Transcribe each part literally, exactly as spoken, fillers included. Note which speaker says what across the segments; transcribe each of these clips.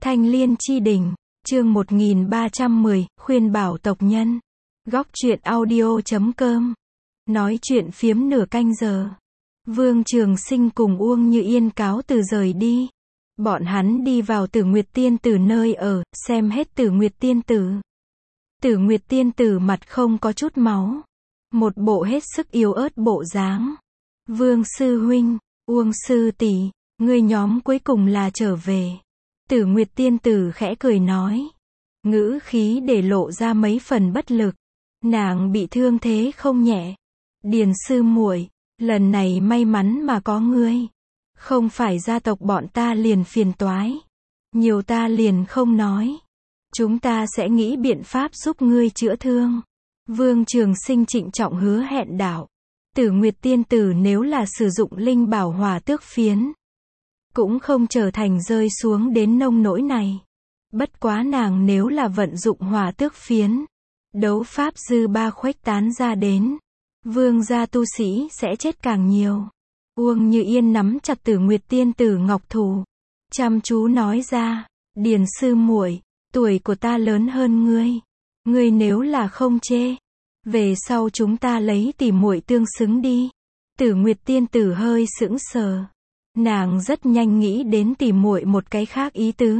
Speaker 1: Thanh Liên Chi Đỉnh, chương một nghìn ba trăm mười, khuyên bảo tộc nhân. Góc truyện audio chấm com. Nói chuyện phiếm nửa canh giờ. Vương Trường Sinh cùng Uông Như Yên cáo từ rời đi. Bọn hắn đi vào Tử Nguyệt Tiên Tử nơi ở, xem hết Tử Nguyệt Tiên Tử. Tử Nguyệt Tiên Tử mặt không có chút máu. Một bộ hết sức yếu ớt bộ dáng. Vương sư huynh, Uông sư tỷ, người nhóm cuối cùng là trở về. Tử Nguyệt Tiên Tử khẽ cười nói. Ngữ khí để lộ ra mấy phần bất lực. Nàng bị thương thế không nhẹ. Điền sư muội, lần này may mắn mà có ngươi. Không phải gia tộc bọn ta liền phiền toái. Nhiều ta liền không nói. Chúng ta sẽ nghĩ biện pháp giúp ngươi chữa thương. Vương Trường Sinh trịnh trọng hứa hẹn đạo. Tử Nguyệt Tiên Tử nếu là sử dụng linh bảo hỏa tước phiến, cũng không trở thành rơi xuống đến nông nỗi này. Bất quá nàng nếu là vận dụng hỏa tước phiến, đấu pháp dư ba khuếch tán ra đến, vương gia tu sĩ sẽ chết càng nhiều. Uông Như Yên nắm chặt Tử Nguyệt Tiên Tử ngọc thủ, chăm chú nói ra, Điền sư muội, tuổi của ta lớn hơn ngươi, ngươi nếu là không chê, về sau chúng ta lấy tỉ muội tương xứng đi. Tử Nguyệt Tiên Tử hơi sững sờ. Nàng rất nhanh nghĩ đến tỉ muội một cái khác ý tứ.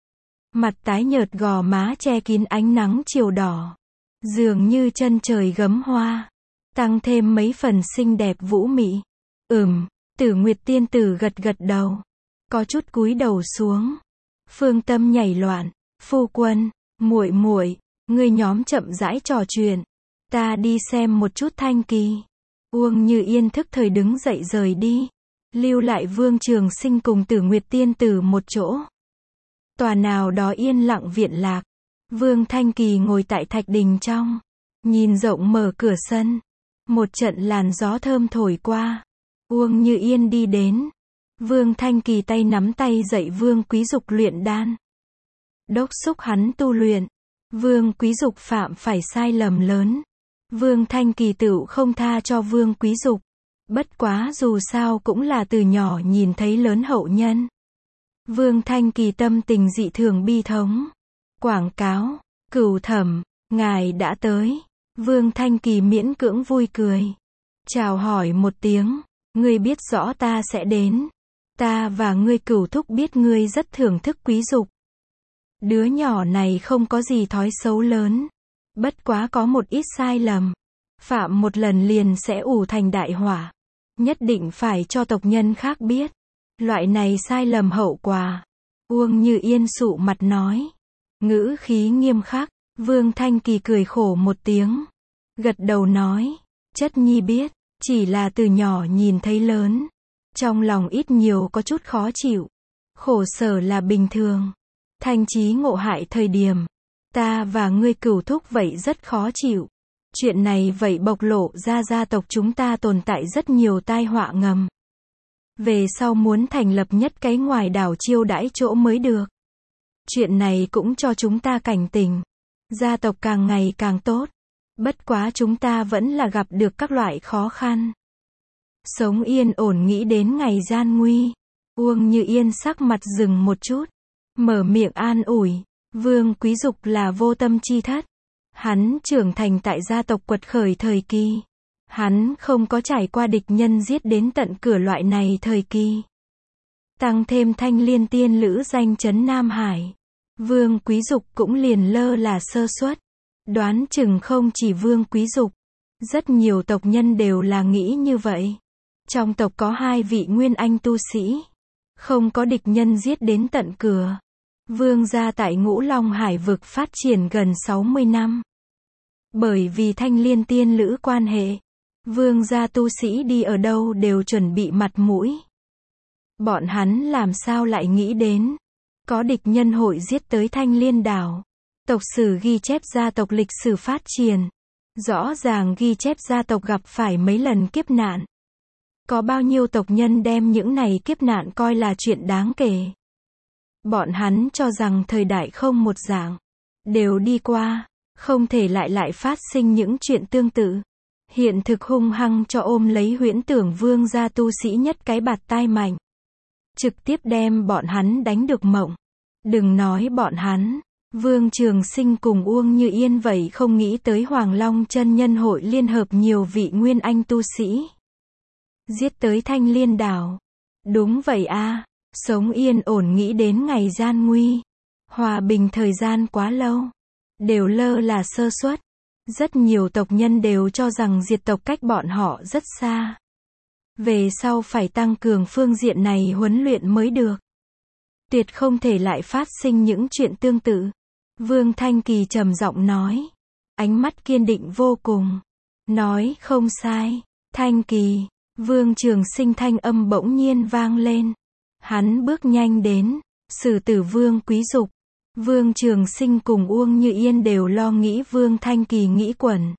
Speaker 1: Mặt tái nhợt gò má che kín ánh nắng chiều đỏ, dường như chân trời gấm hoa, tăng thêm mấy phần xinh đẹp vũ mị. Ừm, Tử Nguyệt Tiên Tử gật gật đầu, có chút cúi đầu xuống. Phương tâm nhảy loạn, phu quân, muội muội, ngươi nhóm chậm rãi trò chuyện, ta đi xem một chút Thanh Kỳ. Uông Như Yên thức thời đứng dậy rời đi, lưu lại Vương Trường Sinh cùng Tử Nguyệt Tiên Tử một chỗ. Tòa nào đó yên lặng viện lạc, Vương Thanh Kỳ ngồi tại thạch đình trong, nhìn rộng mở cửa sân, một trận làn gió thơm thổi qua. Uông Như Yên đi đến, Vương Thanh Kỳ tay nắm tay dạy Vương Quý Dục luyện đan, đốc xúc hắn tu luyện. Vương Quý Dục phạm phải sai lầm lớn, Vương Thanh Kỳ tựu không tha cho Vương Quý Dục. Bất quá dù sao cũng là từ nhỏ nhìn thấy lớn hậu nhân. Vương Thanh Kỳ tâm tình dị thường bi thống. Quảng cáo, Cửu Thẩm, ngài đã tới. Vương Thanh Kỳ miễn cưỡng vui cười. Chào hỏi một tiếng, ngươi biết rõ ta sẽ đến. Ta và ngươi Cửu thúc biết ngươi rất thưởng thức Quý Dục. Đứa nhỏ này không có gì thói xấu lớn. Bất quá có một ít sai lầm. Phạm một lần liền sẽ ủ thành đại hỏa. Nhất định phải cho tộc nhân khác biết. Loại này sai lầm hậu quả. Uông Như Yên sụ mặt nói. Ngữ khí nghiêm khắc. Vương Thanh Kỳ cười khổ một tiếng. Gật đầu nói. Chất nhi biết. Chỉ là từ nhỏ nhìn thấy lớn. Trong lòng ít nhiều có chút khó chịu. Khổ sở là bình thường. Thanh trí ngộ hại thời điểm. Ta và ngươi Cửu thúc vậy rất khó chịu. Chuyện này vậy bộc lộ ra gia tộc chúng ta tồn tại rất nhiều tai họa ngầm. Về sau muốn thành lập nhất cái ngoài đảo chiêu đãi chỗ mới được. Chuyện này cũng cho chúng ta cảnh tỉnh. Gia tộc càng ngày càng tốt. Bất quá chúng ta vẫn là gặp được các loại khó khăn. Sống yên ổn nghĩ đến ngày gian nguy. Uông Như Yên sắc mặt dừng một chút. Mở miệng an ủi. Vương Quý Dục là vô tâm chi thất. Hắn trưởng thành tại gia tộc quật khởi thời kỳ. Hắn không có trải qua địch nhân giết đến tận cửa loại này thời kỳ. Tăng thêm Thanh Liên tiên lữ danh chấn Nam Hải. Vương Quý Dục cũng liền lơ là sơ suất. Đoán chừng không chỉ Vương Quý Dục. Rất nhiều tộc nhân đều là nghĩ như vậy. Trong tộc có hai vị nguyên anh tu sĩ. Không có địch nhân giết đến tận cửa. Vương gia tại Ngũ Long Hải vực phát triển gần sáu mươi năm. Bởi vì Thanh Liên tiên lữ quan hệ, vương gia tu sĩ đi ở đâu đều chuẩn bị mặt mũi. Bọn hắn làm sao lại nghĩ đến, có địch nhân hội giết tới Thanh Liên đảo. Tộc sử ghi chép gia tộc lịch sử phát triển. Rõ ràng ghi chép gia tộc gặp phải mấy lần kiếp nạn. Có bao nhiêu tộc nhân đem những này kiếp nạn coi là chuyện đáng kể. Bọn hắn cho rằng thời đại không một dạng. Đều đi qua. Không thể lại lại phát sinh những chuyện tương tự. Hiện thực hung hăng cho ôm lấy huyễn tưởng vương gia tu sĩ nhất cái bạt tai mạnh. Trực tiếp đem bọn hắn đánh được mộng. Đừng nói bọn hắn. Vương Trường Sinh cùng Uông Như Yên vậy không nghĩ tới Hoàng Long chân nhân hội liên hợp nhiều vị nguyên anh tu sĩ. Giết tới Thanh Liên đảo. Đúng vậy a, sống yên ổn nghĩ đến ngày gian nguy. Hòa bình thời gian quá lâu. Đều lơ là sơ suất. Rất nhiều tộc nhân đều cho rằng diệt tộc cách bọn họ rất xa. Về sau phải tăng cường phương diện này huấn luyện mới được. Tuyệt không thể lại phát sinh những chuyện tương tự. Vương Thanh Kỳ trầm giọng nói. Ánh mắt kiên định vô cùng. Nói không sai. Thanh Kỳ. Vương Trường Sinh thanh âm bỗng nhiên vang lên. Hắn bước nhanh đến. Sử tử Vương Quý Dục. Vương Trường Sinh cùng Uông Như Yên đều lo nghĩ Vương Thanh Kỳ nghĩ quẩn.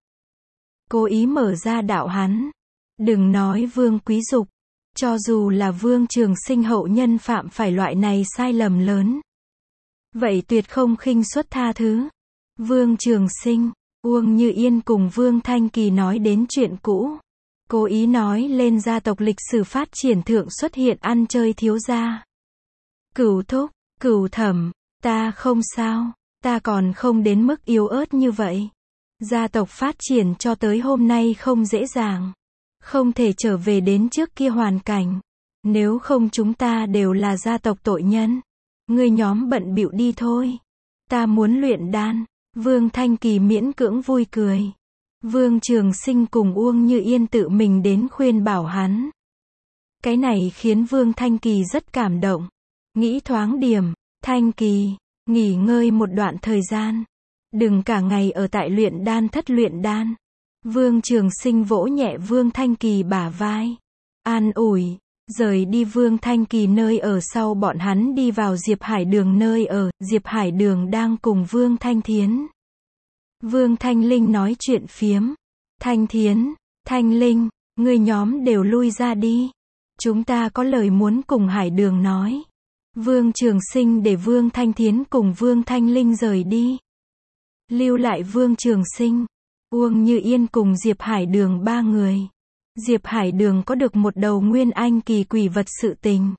Speaker 1: Cố ý mở ra đạo hắn. Đừng nói Vương Quý Dục. Cho dù là Vương Trường Sinh hậu nhân phạm phải loại này sai lầm lớn. Vậy tuyệt không khinh suất tha thứ. Vương Trường Sinh, Uông Như Yên cùng Vương Thanh Kỳ nói đến chuyện cũ. Cố ý nói lên gia tộc lịch sử phát triển thượng xuất hiện ăn chơi thiếu gia. Cửu thúc, Cửu thẩm, ta không sao, ta còn không đến mức yếu ớt như vậy. Gia tộc phát triển cho tới hôm nay không dễ dàng. Không thể trở về đến trước kia hoàn cảnh. Nếu không chúng ta đều là gia tộc tội nhân. Ngươi nhóm bận bịu đi thôi. Ta muốn luyện đan. Vương Thanh Kỳ miễn cưỡng vui cười. Vương Trường Sinh cùng Uông Như Yên tự mình đến khuyên bảo hắn. Cái này khiến Vương Thanh Kỳ rất cảm động. Nghĩ thoáng điểm, Thanh Kỳ, nghỉ ngơi một đoạn thời gian. Đừng cả ngày ở tại luyện đan thất luyện đan. Vương Trường Sinh vỗ nhẹ Vương Thanh Kỳ bả vai. An ủi. Rời đi Vương Thanh Kỳ nơi ở sau bọn hắn đi vào Diệp Hải Đường nơi ở. Diệp Hải Đường đang cùng Vương Thanh Thiến. Vương Thanh Linh nói chuyện phiếm. Thanh Thiến, Thanh Linh, ngươi nhóm đều lui ra đi. Chúng ta có lời muốn cùng Hải Đường nói. Vương Trường Sinh để Vương Thanh Thiến cùng Vương Thanh Linh rời đi. Lưu lại Vương Trường Sinh, Uông Như Yên cùng Diệp Hải Đường ba người. Diệp Hải Đường có được một đầu nguyên anh kỳ quỷ vật sự tình.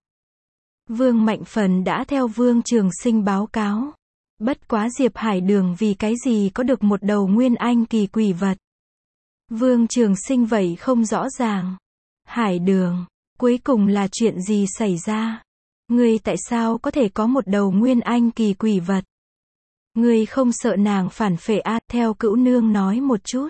Speaker 1: Vương Mạnh Phần đã theo Vương Trường Sinh báo cáo. Bất quá Diệp Hải Đường vì cái gì có được một đầu nguyên anh kỳ quỷ vật. Vương Trường Sinh vậy không rõ ràng. Hải Đường, cuối cùng là chuyện gì xảy ra? Ngươi tại sao có thể có một đầu nguyên anh kỳ quỷ vật? Ngươi không sợ nàng phản phệ a? Theo Cửu nương nói một chút.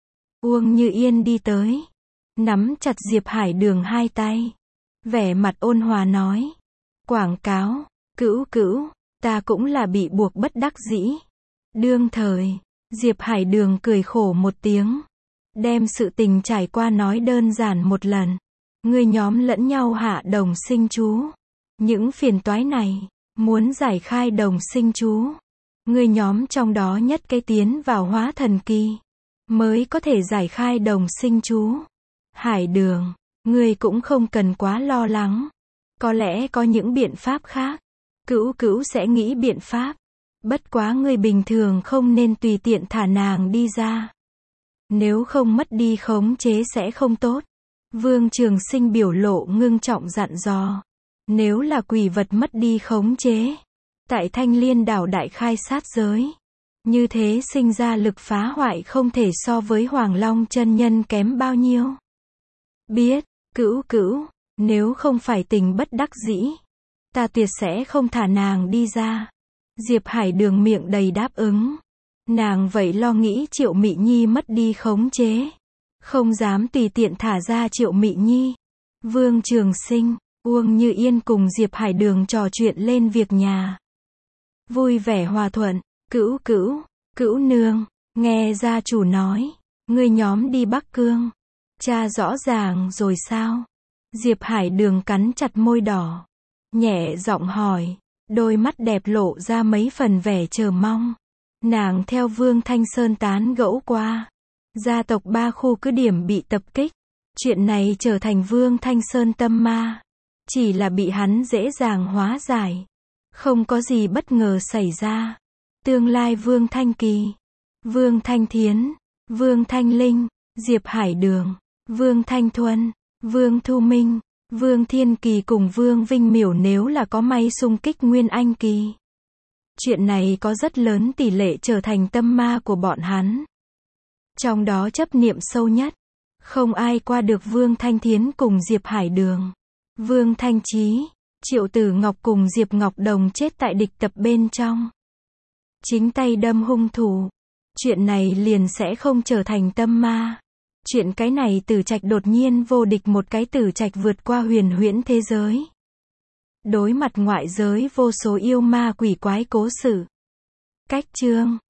Speaker 1: Uông Như Yên đi tới. Nắm chặt Diệp Hải Đường hai tay. Vẻ mặt ôn hòa nói. Quảng cáo, Cửu Cửu, ta cũng là bị buộc bất đắc dĩ. Đương thời, Diệp Hải Đường cười khổ một tiếng. Đem sự tình trải qua nói đơn giản một lần. Ngươi nhóm lẫn nhau hạ đồng sinh chú. Những phiền toái này, muốn giải khai đồng sinh chú. Ngươi nhóm trong đó nhất cái tiến vào hóa thần kỳ. Mới có thể giải khai đồng sinh chú. Hải Đường, ngươi cũng không cần quá lo lắng. Có lẽ có những biện pháp khác. Cửu Cửu sẽ nghĩ biện pháp. Bất quá ngươi bình thường không nên tùy tiện thả nàng đi ra. Nếu không mất đi khống chế sẽ không tốt. Vương Trường Sinh biểu lộ ngưng trọng dặn dò. Nếu là quỷ vật mất đi khống chế. Tại Thanh Liên đảo đại khai sát giới. Như thế sinh ra lực phá hoại không thể so với Hoàng Long chân nhân kém bao nhiêu. Biết, Cửu Cửu, nếu không phải tình bất đắc dĩ. Ta tuyệt sẽ không thả nàng đi ra. Diệp Hải Đường miệng đầy đáp ứng. Nàng vậy lo nghĩ Triệu Mị Nhi mất đi khống chế. Không dám tùy tiện thả ra Triệu Mị Nhi. Vương Trường Sinh, Uông Như Yên cùng Diệp Hải Đường trò chuyện lên việc nhà. Vui vẻ hòa thuận. Cửu Cửu, Cửu nương, nghe gia chủ nói. Ngươi nhóm đi Bắc Cương. Cha rõ ràng rồi sao? Diệp Hải Đường cắn chặt môi đỏ. Nhẹ giọng hỏi. Đôi mắt đẹp lộ ra mấy phần vẻ chờ mong. Nàng theo Vương Thanh Sơn tán gẫu qua. Gia tộc ba khu cứ điểm bị tập kích. Chuyện này trở thành Vương Thanh Sơn tâm ma. Chỉ là bị hắn dễ dàng hóa giải. Không có gì bất ngờ xảy ra. Tương lai Vương Thanh Kỳ, Vương Thanh Thiến, Vương Thanh Linh, Diệp Hải Đường, Vương Thanh Thuần, Vương Thu Minh, Vương Thiên Kỳ cùng Vương Vinh Miểu nếu là có may xung kích Nguyên Anh Kỳ. Chuyện này có rất lớn tỷ lệ trở thành tâm ma của bọn hắn. Trong đó chấp niệm sâu nhất, không ai qua được Vương Thanh Thiến cùng Diệp Hải Đường. Vương Thanh Chí, Triệu Tử Ngọc cùng Diệp Ngọc Đồng chết tại địch tập bên trong. Chính tay đâm hung thủ. Chuyện này liền sẽ không trở thành tâm ma. Chuyện cái này Tử Trạch đột nhiên vô địch một cái Tử Trạch vượt qua huyền huyễn thế giới. Đối mặt ngoại giới vô số yêu ma quỷ quái cố sự. Cách chương